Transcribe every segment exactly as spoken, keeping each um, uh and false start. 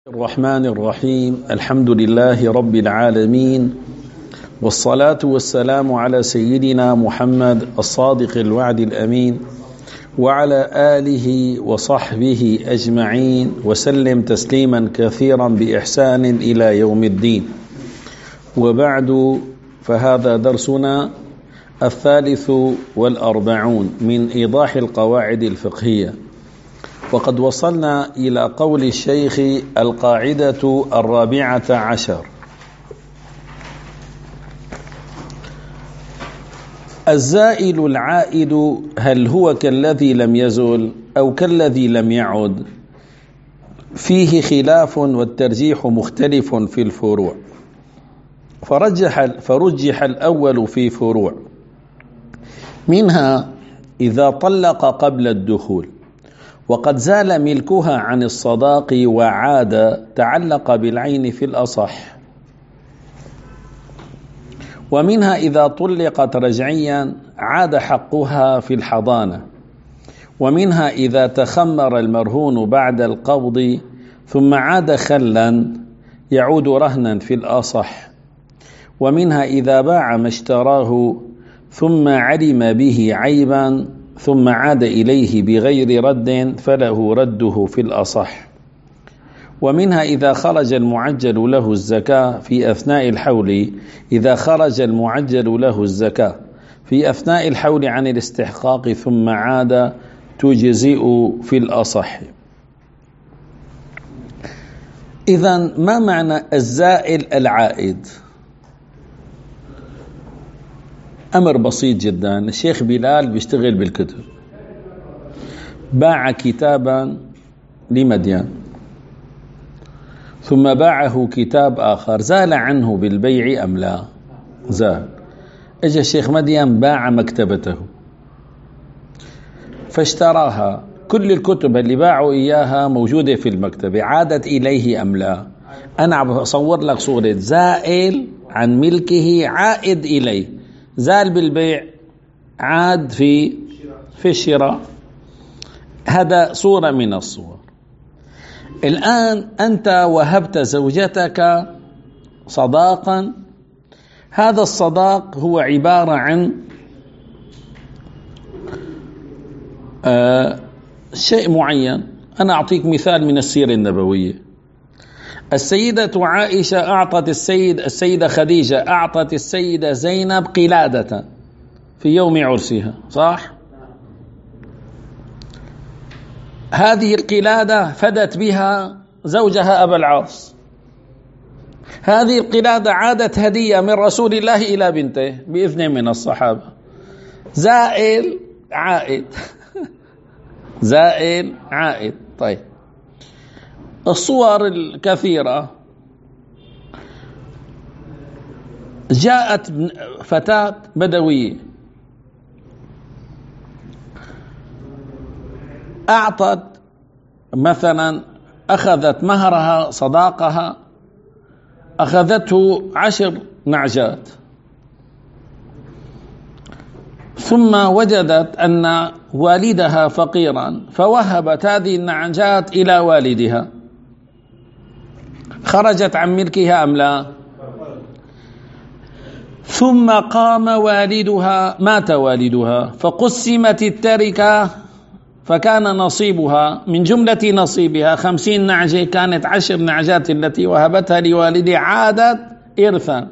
الرحمن الرحيم. الحمد لله رب العالمين، والصلاة والسلام على سيدنا محمد الصادق الوعد الأمين وعلى آله وصحبه أجمعين وسلم تسليما كثيرا بإحسان إلى يوم الدين. وبعد، فهذا درسنا الثالث والأربعون من إيضاح القواعد الفقهية، وقد وصلنا إلى قول الشيخ: القاعدة الرابعة عشر: الزائل العائد هل هو كالذي لم يزل أو كالذي لم يعد؟ فيه خلاف والترجيح مختلف في الفروع، فرجح, فرجح الأول في فروع، منها إذا طلق قبل الدخول وقد زال ملكها عن الصداق وعاد تعلق بالعين في الأصح، ومنها إذا طلقت رجعيا عاد حقها في الحضانة، ومنها إذا تخمر المرهون بعد القبض ثم عاد خلا يعود رهنا في الأصح، ومنها إذا باع ما اشتراه ثم علم به عيبا ثم عاد إليه بغير رد فله رده في الأصح، ومنها إذا خرج المعجل له الزكاة في أثناء الحول إذا خرج المعجل له الزكاة في أثناء الحول عن الاستحقاق ثم عاد تجزئ في الأصح. إذن ما معنى الزائل العائد؟ أمر بسيط جدا. الشيخ بلال بيشتغل بالكتب، باع كتابا لمديان ثم باعه كتاب آخر، زال عنه بالبيع أم لا؟ زال. اجى الشيخ مديان باع مكتبته فاشتراها، كل الكتب اللي باعوا إياها موجودة في المكتبة، عادت إليه أم لا؟ أنا بصور لك صورة زائل عن ملكه عائد إليه، زال بالبيع عاد في في الشراء. هذا صورة من الصور. الآن أنت وهبت زوجتك صداقا، هذا الصداق هو عبارة عن آه شيء معين. أنا أعطيك مثال من السيرة النبوية. السيدة عائشة أعطت السيد السيدة خديجة أعطت السيدة زينب قلادة في يوم عرسها، صح؟ هذه القلادة فدت بها زوجها أبا العاص. هذه القلادة عادت هدية من رسول الله إلى بنته بإذن من الصحابة. زائل عائد زائل عائد. طيب، الصور الكثيرة. جاءت فتاة بدوية أعطت مثلا، أخذت مهرها صداقها أخذته عشر نعجات، ثم وجدت أن والدها فقيرا فوهبت هذه النعجات إلى والدها، خرجت عن ملكها أم لا؟ ثم قام والدها، مات والدها فقسمت التركة، فكان نصيبها من جملة نصيبها خمسين نعجة، كانت عشر نعجات التي وهبتها لوالدها عادت إرثا.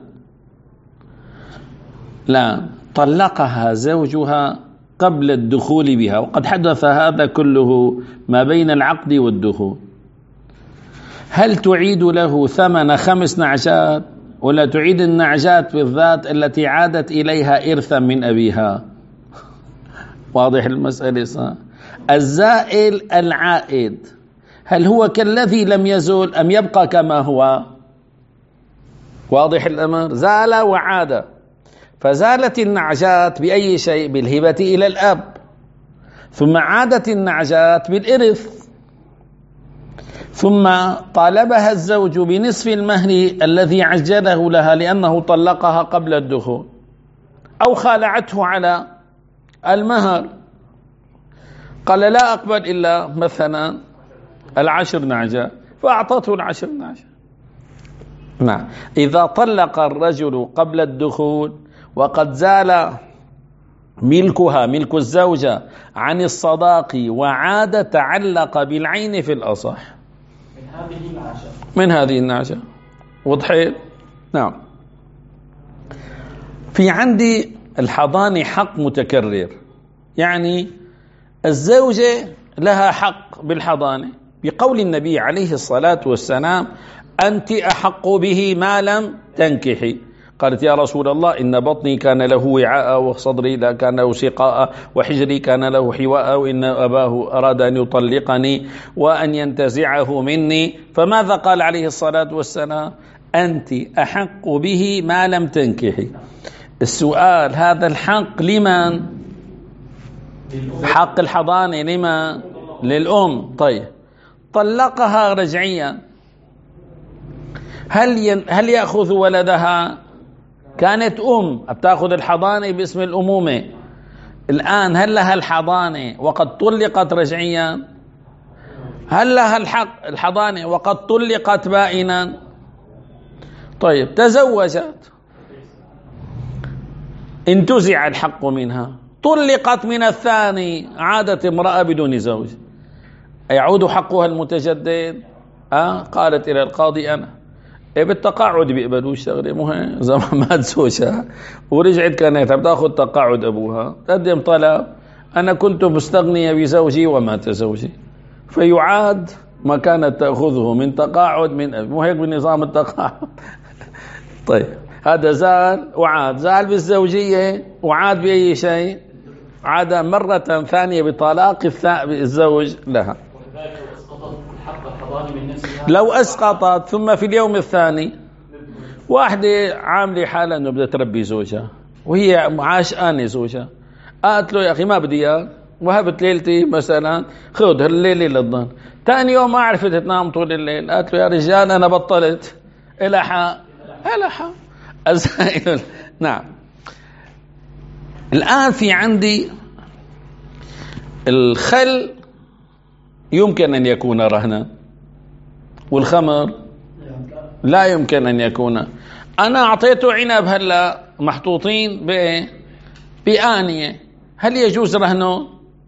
لا، طلقها زوجها قبل الدخول بها، وقد حدث هذا كله ما بين العقد والدخول. هل تعيد له ثمن خمس نعجات ولا تعيد النعجات بالذات التي عادت إليها إرثا من أبيها؟ واضح المسألة صح؟ الزائل العائد هل هو كالذي لم يزل أم يبقى كما هو؟ واضح الأمر؟ زال وعاد. فزالت النعجات بأي شيء؟ بالهبة إلى الأب، ثم عادت النعجات بالإرث، ثم طالبها الزوج بنصف المهر الذي عجله لها لأنه طلقها قبل الدخول، أو خالعته على المهر، قال لا أقبل إلا مثلا العشر نعجة، فأعطته العشر العشر. نعم. إذا طلق الرجل قبل الدخول وقد زال ملكها ملك الزوجة عن الصداق وعاد تعلق بالعين في الأصح من هذه العشر من هذه النعشة. وضحت؟ نعم. في عندي الحضانة حق متكرر، يعني الزوجة لها حق بالحضانة بقول النبي عليه الصلاة والسلام: أنت أحق به ما لم تنكحي. قالت: يا رسول الله، إن بطني كان له وعاء وصدري لا كان له سقاء وحجري كان له حواء وإن أباه أراد أن يطلقني وأن ينتزعه مني. فماذا قال عليه الصلاة والسلام؟ أنت أحق به ما لم تنكحي. السؤال: هذا الحق لمن؟ حق الحضانة لمن؟ للأم. طيب، طلقها رجعيا، هل ين... هل يأخذ ولدها؟ كانت أم بتأخذ الحضانة باسم الأمومة، الآن هل لها الحضانة وقد طلقت رجعيا؟ هل لها الحق الحضانة وقد طلقت بائنا؟ طيب، تزوجت، انتزع الحق منها، طلقت من الثاني، عادت امرأة بدون زوج، يعود حقها المتجدد؟ أه؟ قالت إلى القاضي: أنا إيه بالتقاعد بيقبلوش شغله مهم زمان ما تزوجها ورجعت كانت بتاخذ تقاعد ابوها، تقدم طلب: انا كنت مستغنيه بزوجي ومات زوجي، فيعاد ما كانت تاخذه من تقاعد من ابي، مو هيك بنظام التقاعد؟ طيب، هذا زال وعاد، زال بالزوجيه وعاد باي شيء، عاد مره ثانيه بطلاق الزوج لها. لو أسقطت ثم في اليوم الثاني واحدة عاملة حالة أنه بدها تربي زوجها وهي عاشقانة زوجها، قالت له: يا أخي ما بدي إياك، وهبت ليلتي مثلا، خذ هالليلة للظهر. ثاني يوم ما عرفت تنام طول الليل، قالت له: يا رجال أنا بطلت. إلى حق إلى حق الزائل. نعم. الآن في عندي الخل يمكن أن يكون رهنا، والخمر لا يمكن أن يكون. أنا أعطيته عنب هلا محطوطين بإيه؟ بآنية، هل يجوز رهنه؟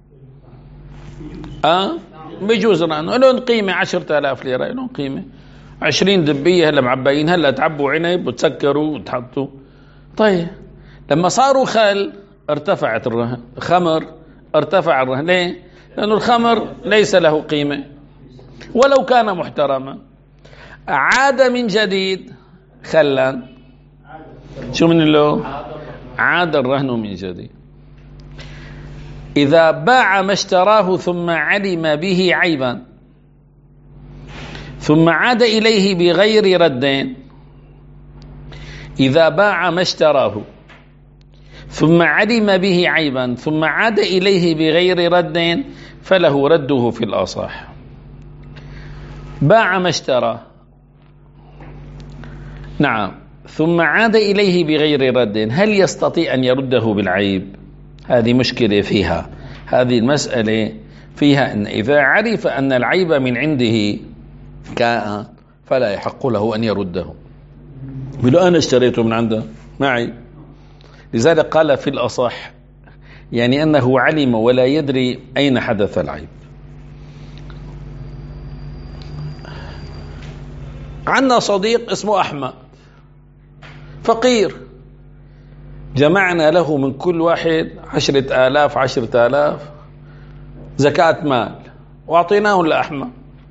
أه؟ بيجوز رهنه، لهم قيمة عشرة آلاف ليرة، لهم قيمة. عشرين دبية هلا معباين، هلا تعبوا عنب وتسكروا وتحطوا. طيب، لما صاروا خل ارتفعت الرهن، خمر ارتفع الرهن. ليه؟ لأن الخمر ليس له قيمة ولو كان محترما. عاد من جديد خلا، شو من له؟ عاد الرهن من جديد. إذا باع ما اشتراه ثم علم به عيبا ثم عاد إليه بغير رد، إذا باع ما اشتراه ثم علم به عيبا ثم عاد إليه بغير رد فله رده في الأصح. باع ما اشترى، نعم، ثم عاد إليه بغير رد، هل يستطيع أن يرده بالعيب؟ هذه مشكلة فيها، هذه المسألة فيها أن إذا عرف أن العيب من عنده كان فلا يحق له أن يرده. بلو أنا اشتريته من عنده معي، لذلك قال في الأصح، يعني أنه علم ولا يدري أين حدث العيب. عندنا صديق اسمه أحمد فقير، جمعنا له من كل واحد عشرة آلاف عشرة آلاف زكاة مال وأعطيناه لأحمد.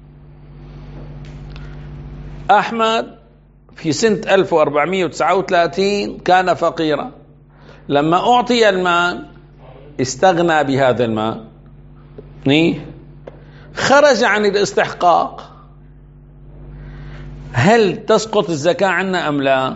أحمد في سنة ألف وأربعمائة وتسعة وثلاثين كان فقيرا، لما أعطي المال استغنى بهذا المال، خرج عن الاستحقاق. هل تسقط الزكاة عنا أم لا؟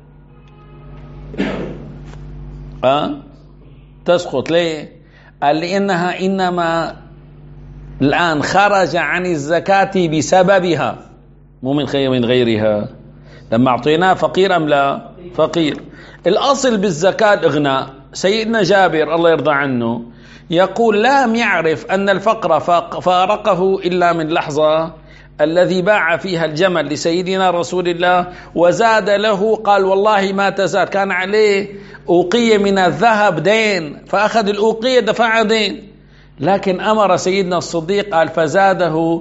أه؟ تسقط. ليه؟ قال لأنها إنما الآن خرج عن الزكاة بسببها، مو من خير من غيرها. لما أعطيناه فقير أم لا؟ فقير. الأصل بالزكاة الإغناء. سيدنا جابر الله يرضى عنه يقول: لم يعرف أن الفقر فارقه إلا من لحظة الذي باع فيها الجمل لسيدنا رسول الله وزاد له، قال والله ما تزاد، كان عليه أوقية من الذهب دين، فأخذ الأوقية دفع دين، لكن أمر سيدنا الصديق قال فزاده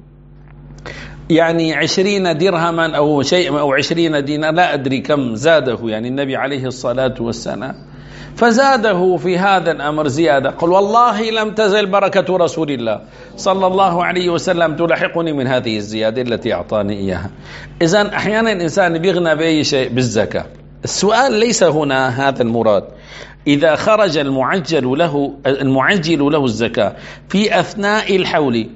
يعني عشرين درهما أو شيء أو عشرين دينار، لا أدري كم زاده يعني النبي عليه الصلاة والسلام، فزاده في هذا الأمر زيادة. قل والله لم تزل بركة رسول الله صلى الله عليه وسلم تلاحقني من هذه الزيادة التي أعطاني إياها. إذن أحيانا الإنسان بيغنى بأي شيء بالزكاة. السؤال ليس هنا هذا المراد. إذا خرج المعجل له المعجل له الزكاة في أثناء الحول،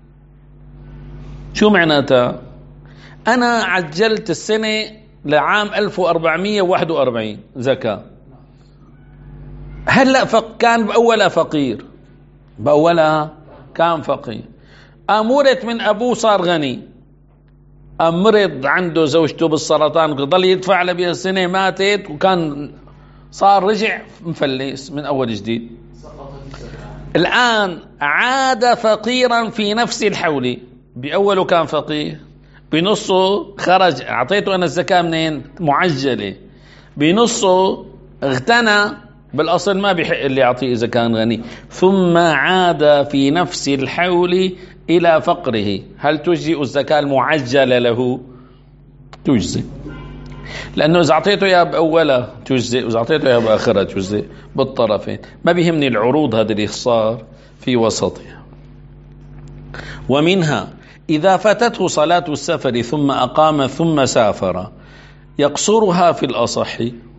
شو معناتها؟ أنا عجلت السنة لعام ألف وأربعمائة وواحد وأربعين زكاة، هلأ كان بأولها فقير، بأولها كان فقير، أمرت من أبوه صار غني، أمرض عنده زوجته بالسرطان ضل يدفع له بها السنة، ماتت وكان صار رجع مفلس من أول جديد. الآن عاد فقيرا في نفس الحول، بأوله كان فقير، بنصه خرج أعطيته أنا الزكاة منين؟ معجلة، بنصه اغتنى، بالأصل ما بيحق اللي يعطيه إذا كان غني، ثم عاد في نفس الحول إلى فقره، هل تجزئ الزكاة المعجلة له؟ تجزئ، لأنه إذا أعطيته يا بأولها تجزئ وإذا أعطيته يا بآخرها تجزئ، بالطرفين، ما بيهمني العروض هذا اللي صار في وسطها. ومنها إذا فاتته صلاة السفر ثم أقام ثم سافر يقصرها في الأصح.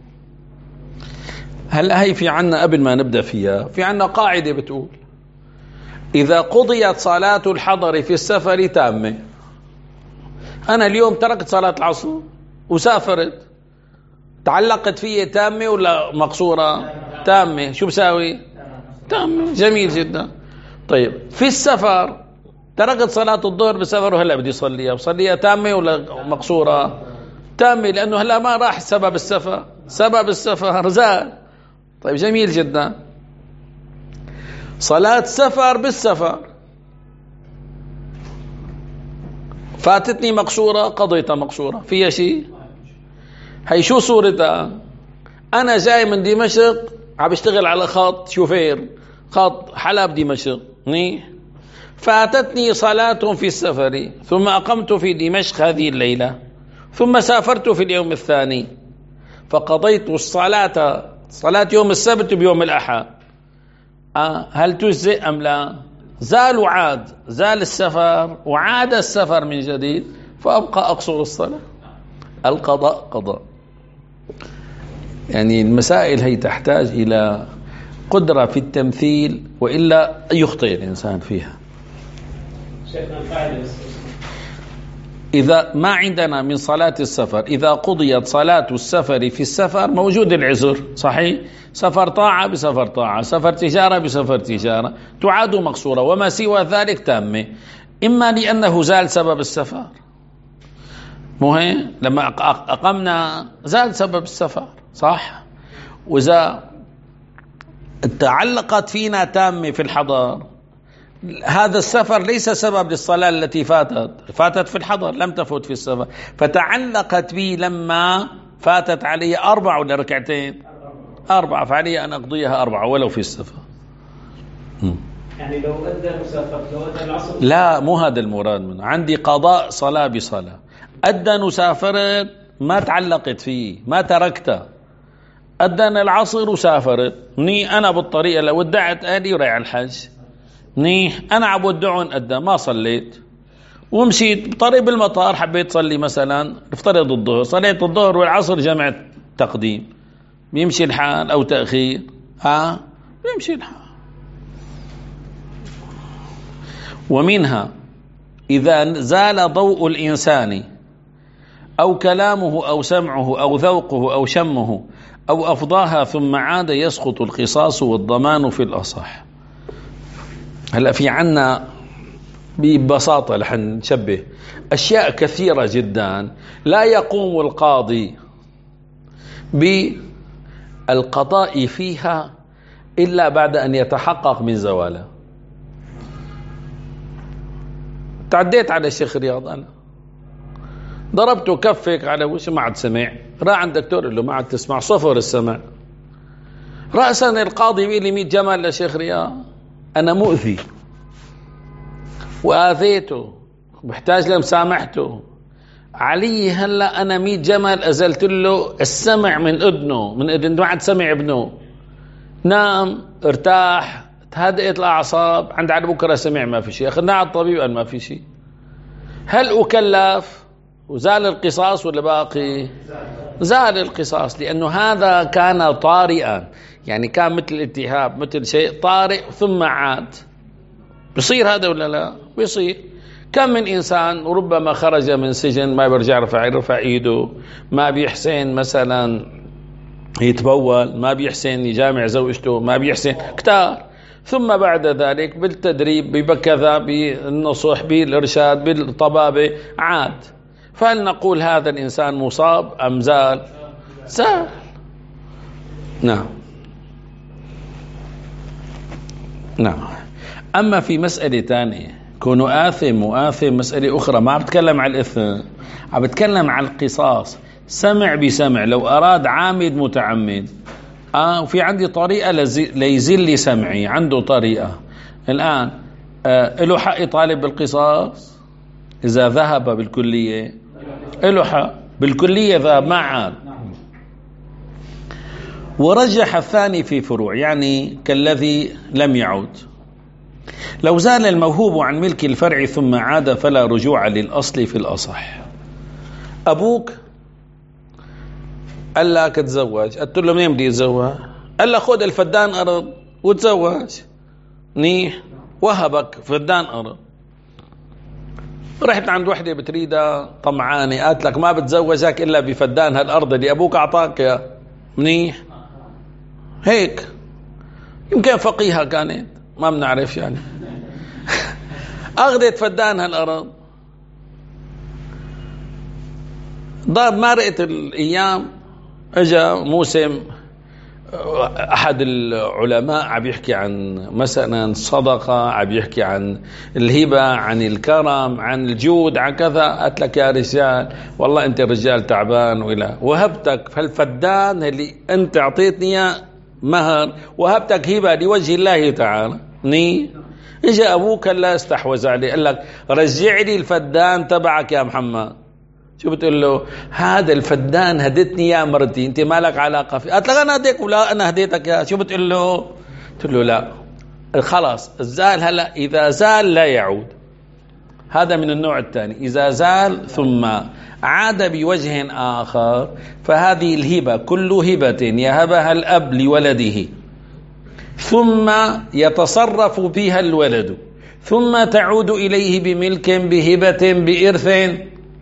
هل هي في عنا قبل ما نبدأ فيها في عنا قاعدة بتقول إذا قضيت صلاة الحضر في السفر تامة، أنا اليوم تركت صلاة العصر وسافرت، تعلقت فيه تامة ولا مقصورة؟ تامة. شو بساوي؟ تامة. جميل جدا. طيب في السفر تركت صلاة الظهر بالسفر وهلا بدي صليها، بصليها تامة ولا مقصورة؟ تامة، لأنه هلا ما راح سبب السفر، سبب السفر زال. طيب جميل جدا. صلاة سفر بالسفر فاتتني مقصورة، قضيتها مقصورة، فيها شيء؟ هي شو صورتها؟ أنا جاي من دمشق عم بشتغل على خط شوفير، خط حلب دمشق، فاتتني صلاة في السفر ثم أقمت في دمشق هذه الليلة ثم سافرت في اليوم الثاني فقضيت الصلاة صلاة يوم السبت بيوم الأحد، أه هل تجزئ أم لا؟ زال وعاد، زال السفر وعاد السفر من جديد، فأبقى أقصر الصلاة. القضاء قضاء. يعني المسائل هي تحتاج إلى قدرة في التمثيل وإلا يخطئ الإنسان فيها. إذا ما عندنا من صلاة السفر، إذا قضيت صلاة السفر في السفر موجود العذر، صحيح؟ سفر طاعة بسفر طاعة، سفر تجارة بسفر تجارة، تعاد مقصورة، وما سوى ذلك تامة، إما لأنه زال سبب السفر، مهم لما أقمنا زال سبب السفر، صح؟ وإذا تعلقت فينا تامة في الحضر، هذا السفر ليس سبب للصلاة التي فاتت، فاتت في الحضر لم تفوت في السفر، فتعلقت بي لما فاتت علي أربع ولا ركعتين؟ أربعة، فعلي أن أقضيها أربعة ولو في السفر. يعني لو أدى مسافر لو أدى العصر، لا مو هذا المراد منه، عندي قضاء صلاة بصلاة، أدى وسافرت ما تعلقت فيه، ما تركته، أدى العصر وسافرت، مني أنا بالطريقة لو ودعت أهلي ورايح الحج، منيح أنا عم ودعون أدى ما صليت ومشيت بطريق بالمطار، حبيت صلي مثلا افترض الظهر، صليت الظهر والعصر جمعت تقديم، بيمشي الحال أو تأخير؟ ها بيمشي الحال. ومنها إذا زال ضوء الإنسان أو كلامه أو سمعه أو ذوقه أو شمه أو أفضاها ثم عاد يسقط القصاص والضمان في الأصح. هلأ في عنا ببساطة لحن نشبه أشياء كثيرة جدا لا يقوم القاضي بالقضاء فيها إلا بعد أن يتحقق من زواله. تعديت على الشيخ رياض أنا، ضربته كفك على وشه ما عاد سمع، راح عند الدكتور قال له ما عاد تسمع، صفر السمع. رأسا القاضي بيقول لي مية جمل لشيخ رياض، أنا مؤذي وآذيته بحتاج لمسامحته، علي هلا أنا مية جمل أزلت له السمع من أذنه، من أذن ما عاد سمع ابنه، نام ارتاح تهدئت الأعصاب، عند على بكرة سمع ما في شيء، أخذناه على الطبيب قال ما في شيء. هل أكلف وزال القصاص ولا باقي؟ زال القصاص، لأنه هذا كان طارئا، يعني كان مثل الالتهاب مثل شيء طارئ ثم عاد. بيصير هذا ولا لا؟ بيصير. كم من إنسان ربما خرج من سجن ما بيرجع رفع رفع إيده، ما بيحسن مثلا يتبول، ما بيحسن يجامع زوجته، ما بيحسن كتار، ثم بعد ذلك بالتدريب بكذا بالنصح بالإرشاد بالطبابة عاد. فهل نقول هذا الإنسان مصاب أم زال؟ زال. نعم نعم. أما في مسألة ثانية كونه آثم وآثم مسألة أخرى، ما بتكلم على الإثم، عم بتكلم على القصاص. سمع بسمع، لو أراد عامد متعمد، آه وفي عندي طريقة ليزل سمعي، عنده طريقة الآن، آه له حق يطالب بالقصاص إذا ذهب بالكلية، له حق بالكلية ذهب ما عاد. ورجح الثاني في فروع، يعني كالذي لم يعود. لو زال الموهوب عن ملك الفرع ثم عاد فلا رجوع للأصل في الأصح. أبوك قال لك تزوج، قلت له منين بدي اتزوج؟ قال لك خذ الفدان أرض وتزوج، منيح، وهبك فدان أرض. رحت عند وحدة بتريدها طمعانة، قالت لك ما بتزوجك إلا بفدان هالأرض اللي أبوك أعطاك يا، منيح هيك. يمكن فقيهة كانت ما بنعرف يعني. أخذت فدان هالأرض، ضاب مرقت الأيام، اجا موسم، أحد العلماء عم يحكي عن مثلا صدقة، عم يحكي عن الهبة، عن الكرم، عن الجود، عن كذا. قلت لك يا رجال والله أنت رجال تعبان، ولا وهبتك فالفدان اللي أنت أعطيتني إياه مهر، وهبتك هبة لوجه الله تعالى. ني اجا أبوك لا استحوذ عليه، قال لك رجع لي الفدان تبعك يا محمد. شو بتقول له؟ هذا الفدان هدتني يا مرتي، انت ما لك علاقه فيه. قالت لك انا هديك ولا انا هديتك يا. شو بتقول له؟ قلت له لا خلاص الزال هلا، اذا زال لا يعود. هذا من النوع الثاني، اذا زال ثم عاد بوجه اخر، فهذه الهبه كل هبه يهبها الاب لولده ثم يتصرف بها الولد ثم تعود اليه بملك بهبه بإرث،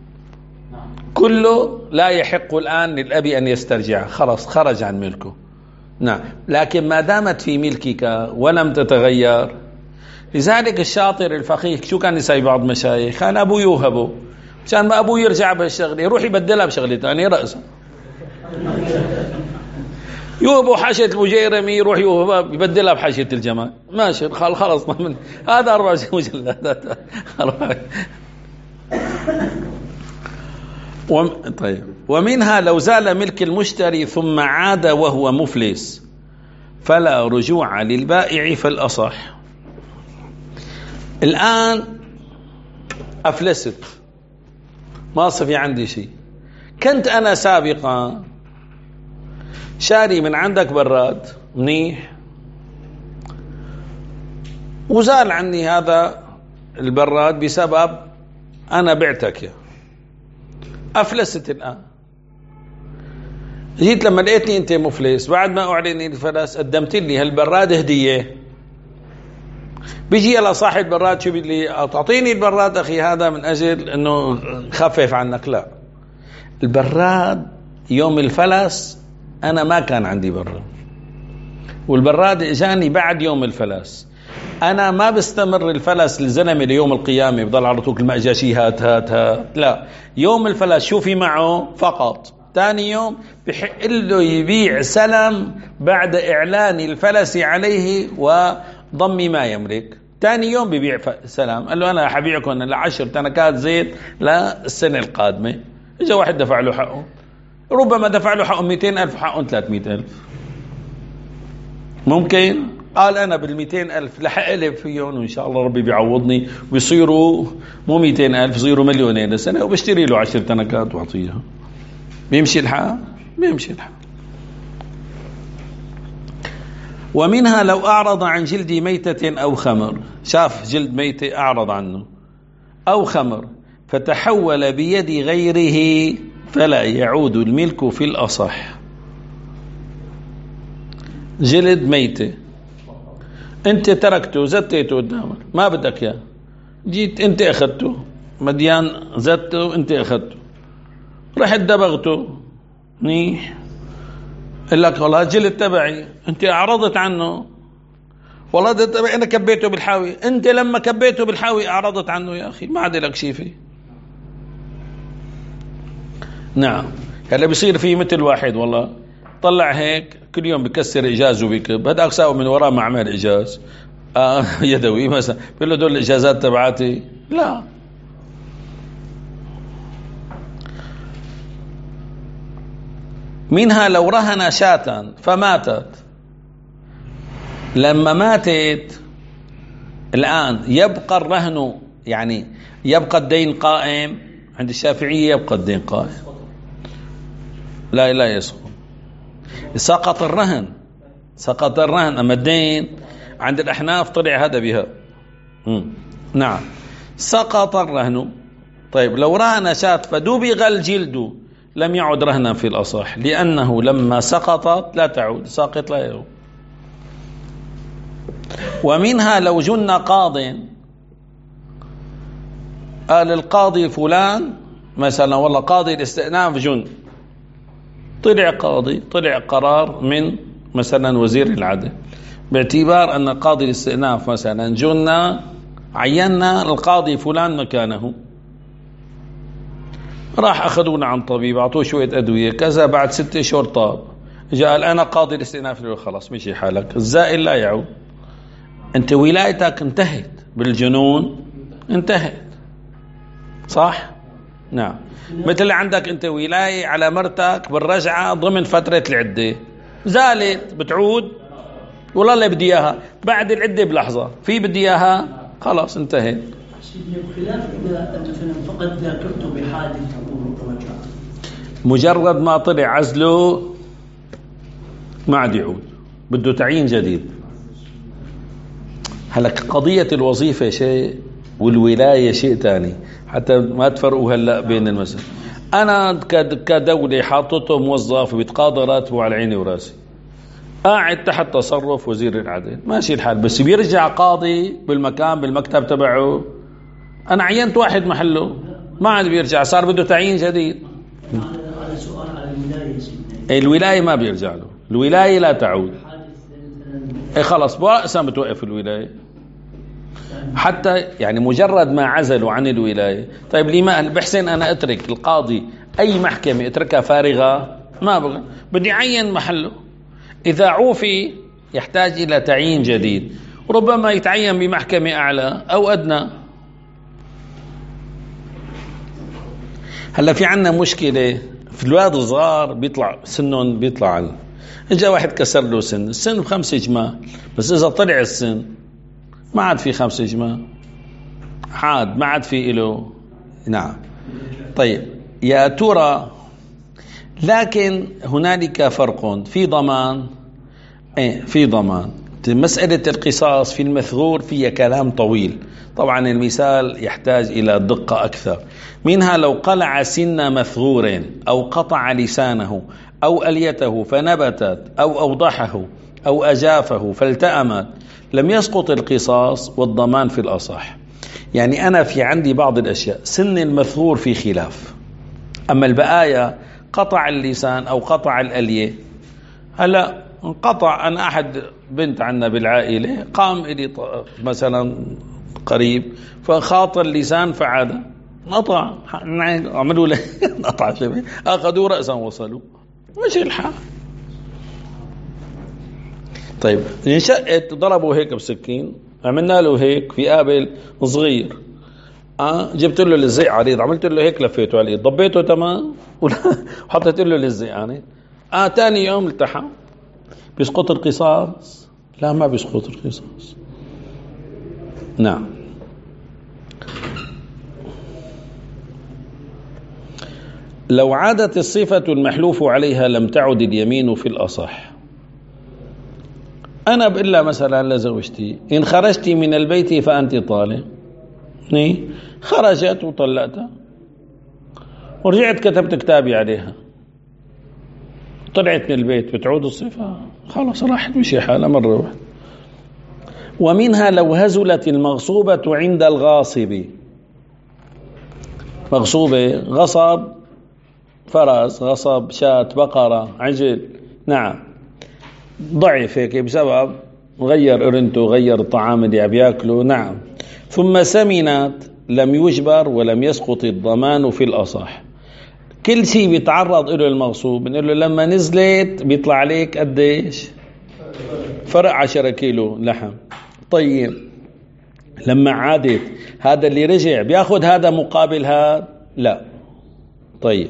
كله لا يحق الآن للأب أن يسترجع، خلاص خرج عن ملكه. نعم، لكن ما دامت في ملكك ولم تتغير. لذلك الشاطر الفقيه شو كان يسوي بعض مشايخ؟ كان أبوه يوهبه، عشان ما أبوه يرجع بهالشغله يروح يبدلها بشغله ثانيه رأسا. يوهبه حاشية المجيرمي، يروح يوهبها يبدلها بحاشية الجمال، ماشي خلاص. من هذا أربع مجلدات. وم... طيب. ومنها لو زال ملك المشتري ثم عاد وهو مفلس فلا رجوع للبائع في الأصح. الآن أفلست، ما صفي عندي شيء، كنت أنا سابقا شاري من عندك براد منيح، وزال عني هذا البراد بسبب أنا بعتك يا، أفلست الآن. جيت لما لقيتني أنت مفلس، بعد ما أعلني الفلس قدمت لي هالبراد هدية، بيجي على صاحب البراد شو بيقول لي؟ تعطيني البراد أخي هذا من أجل أنه خفف عنك. لا، البراد يوم الفلس أنا ما كان عندي براد، والبراد إجاني بعد يوم الفلس. أنا ما بستمر الفلس للزلمة ليوم القيامة بضل على طول ما إجا شيء هات هات هات، لا، يوم الفلس شو في معه فقط. ثاني يوم بحق له يبيع سلم بعد إعلان الفلس عليه وضم ما يملك. ثاني يوم ببيع سلام، قال له أنا حبيعكم لعشر تنكات زيت للسنة القادمة. إجا واحد دفع له حقه، ربما دفع له حقه مئتين ألف وحقه ثلاثمئة ألف. ممكن قال أنا بالمئتين ألف لحقلب فيهم وإن شاء الله ربي بيعوضني ويصيروا مو مئتين ألف، يصيروا مليونين السنة، وبشتري له عشر تنكات وأعطيها. بيمشي الحال؟ بيمشي الحال. ومنها لو أعرض عن جلد ميتة أو خمر، شاف جلد ميتة أعرض عنه أو خمر فتحول بيد غيره فلا يعود الملك في الأصح. جلد ميتة أنت تركته زتيته قدامك ما بدك إياه، جيت أنت أخذته مديان زته أنت أخذته، رحت دبغته منيح، قال لك والله جلد تبعي، أنت أعرضت عنه، والله ده تبعي أنا كبيته بالحاوي، أنت لما كبيته بالحاوي أعرضت عنه يا أخي، ما عاد لك شيء فيه. نعم. هلا بيصير في مثل واحد والله طلع هيك كل يوم بكسر إجاز وبيكب، هذاك ساوي من وراه معمل إجاز آه يدوي مثلا، بيقول له دول الإجازات تبعاتي، لا. منها لو رهن شاة فماتت، لما ماتت الآن يبقى الرهن، يعني يبقى الدين قائم. عند الشافعية يبقى الدين قائم، لا لا يسقط، سقط الرهن، سقط الرهن، أما الدين عند الأحناف طلع هذا بها. مم. نعم سقط الرهن. طيب لو رهن شاة فدبغ الجلد لم يعد رهنا في الأصح، لأنه لما سقطت لا تعود، ساقط لا يعود. ومنها لو جن قاض، قال القاضي فلان مثلا والله قاضي الاستئناف جن، طلع قاضي، طلع قرار من مثلا وزير العدل باعتبار أن قاضي الاستئناف مثلا جن، عينا القاضي فلان مكانه، راح أخذونا عن طبيب أعطوه شوية أدوية كذا، بعد ستة أشهر طاب، جاء أنا قاضي الاستئناف، خلاص مشي حالك، الزائل لا يعود. أنت ولايتك انتهت بالجنون، انتهت، صح؟ نعم. مثل عندك أنت ولاية على مرتك بالرجعة ضمن فترة العدة، زالت بتعود والله اللي بدي إياها بعد العدة بلحظة، في بدي إياها خلاص انتهت. بخلاف إذا مثلا فقد ذاكرته بحادث أو رجع، مجرد ما طلع عزله ما عاد يعود، بده تعيين جديد. هلا قضية الوظيفة شيء والولاية شيء تاني، حتى ما تفرقوا هلا بين المسألة. أنا كدولة حاطته موظف بيتقاضى راتبه على عيني وراسي، قاعد تحت تصرف وزير العدل، ماشي الحال، بس بيرجع قاضي بالمكان بالمكتب تبعه، أنا عينت واحد محله ما عاد بيرجع، صار بده تعيين جديد. على سؤال على الولاية، الولاية ما بيرجع له، الولاية لا تعود، اي خلص برأسا بتوقف الولاية، حتى يعني مجرد ما عزلوا عن الولاية. طيب لما بحسن أنا أترك القاضي أي محكمة أتركها فارغة؟ ما بقى، بدي عين محله، إذا عوفي يحتاج إلى تعيين جديد، ربما يتعين بمحكمة أعلى أو أدنى. هلا في عنا مشكلة في الولاد الصغار بيطلع سنهم بيطلع عنه، إجا واحد كسر له سن، السن بخمسة جمال، بس إذا طلع السن ما عاد في خمسة جمال، عاد ما عاد في إله. نعم. طيب يا ترى، لكن هنالك فرق في ضمان، ايه في ضمان. مسألة القصاص في المثغور فيها كلام طويل، طبعا المثال يحتاج إلى دقة أكثر. منها لو قلع سن مثغور أو قطع لسانه أو أليته فنبتت أو أوضحه أو أجافه فالتأمت لم يسقط القصاص والضمان في الأصح. يعني أنا في عندي بعض الأشياء سن المثغور في خلاف، أما البقايا قطع اللسان أو قطع الألية، هلا انقطع، أنا أحد بنت عنا بالعائلة قام إلي مثلا قريب فخاط اللسان فعاد قطع، عملوا له قطع شبه، أخذوا رأسا وصلوا، مش الحال. طيب انشقت ضربوا هيك بسكين، عملنا له هيك في قابل صغير، اه جبت له لزق عريض، عملت له هيك لفيته على الايد، ضبيته تمام وحطيت له لزق يعني، اه ثاني يوم التحم، بيسقط القصاص؟ لا ما بيسقط القصاص. نعم. لو عادت الصفة المحلوف عليها لم تعد اليمين في الأصح. أنا بقول لها مثلا لزوجتي إن خرجت من البيت فأنت طالق، خرجت وطلقتها ورجعت كتبت كتابي عليها، طلعت من البيت، بتعود الصفة؟ خلاص راحت مشي حالها مرة واحدة. ومنها لو هزلت المغصوبة عند الغاصب، مغصوبة غصب فرس، غصب شاة، بقرة، عجل، نعم، ضعف هيك بسبب غير قرنته، غير الطعام اللي عم ياكله، نعم، ثم سمنت لم يجبر ولم يسقط الضمان في الأصح. كل شيء بيتعرض له المغصوب بنقول له لما نزلت بيطلع عليك قديش؟ فرق عشرة كيلو لحم. طيب لما عادت هذا اللي رجع بياخد هذا مقابل هذا؟ لا. طيب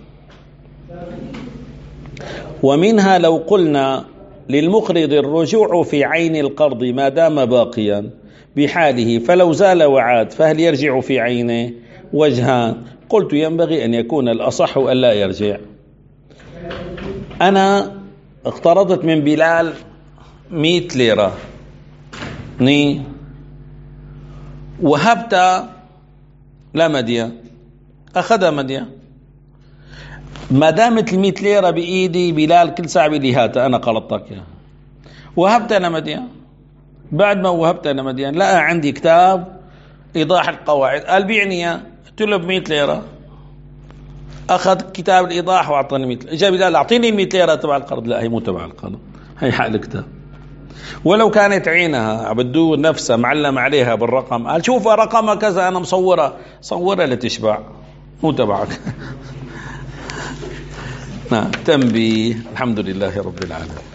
ومنها لو قلنا للمقرض الرجوع في عين القرض ما دام باقيا بحاله فلو زال وعاد فهل يرجع في عينه؟ وجهان. قلت ينبغي أن يكون الأصح ألا يرجع. أنا اقترضت من بلال مئة ليرة ني وهبت لا مديا، أخذها مديا، ما دامت المئة ليرة بإيدي بلال كل ساعة بيقول لي هاتها أنا قرضتك يا، وهبت أنا مديان. بعد ما وهبت أنا مديان لقى عندي كتاب إيضاح القواعد، قال بيعني يا، قلت له بمئة ليرة، أخذ كتاب الإيضاح وأعطاني مئة ليرة. جاء بلال أعطيني المئة ليرة تبع القرض، لا هي مو تبع القرض، هي حق الكتاب. ولو كانت عينها بدو نفسها معلم عليها بالرقم، قال شوف رقمها كذا أنا مصورة، صورها لتشبع، مو تبعك. نعم. تنبيه. الحمد لله رب العالمين.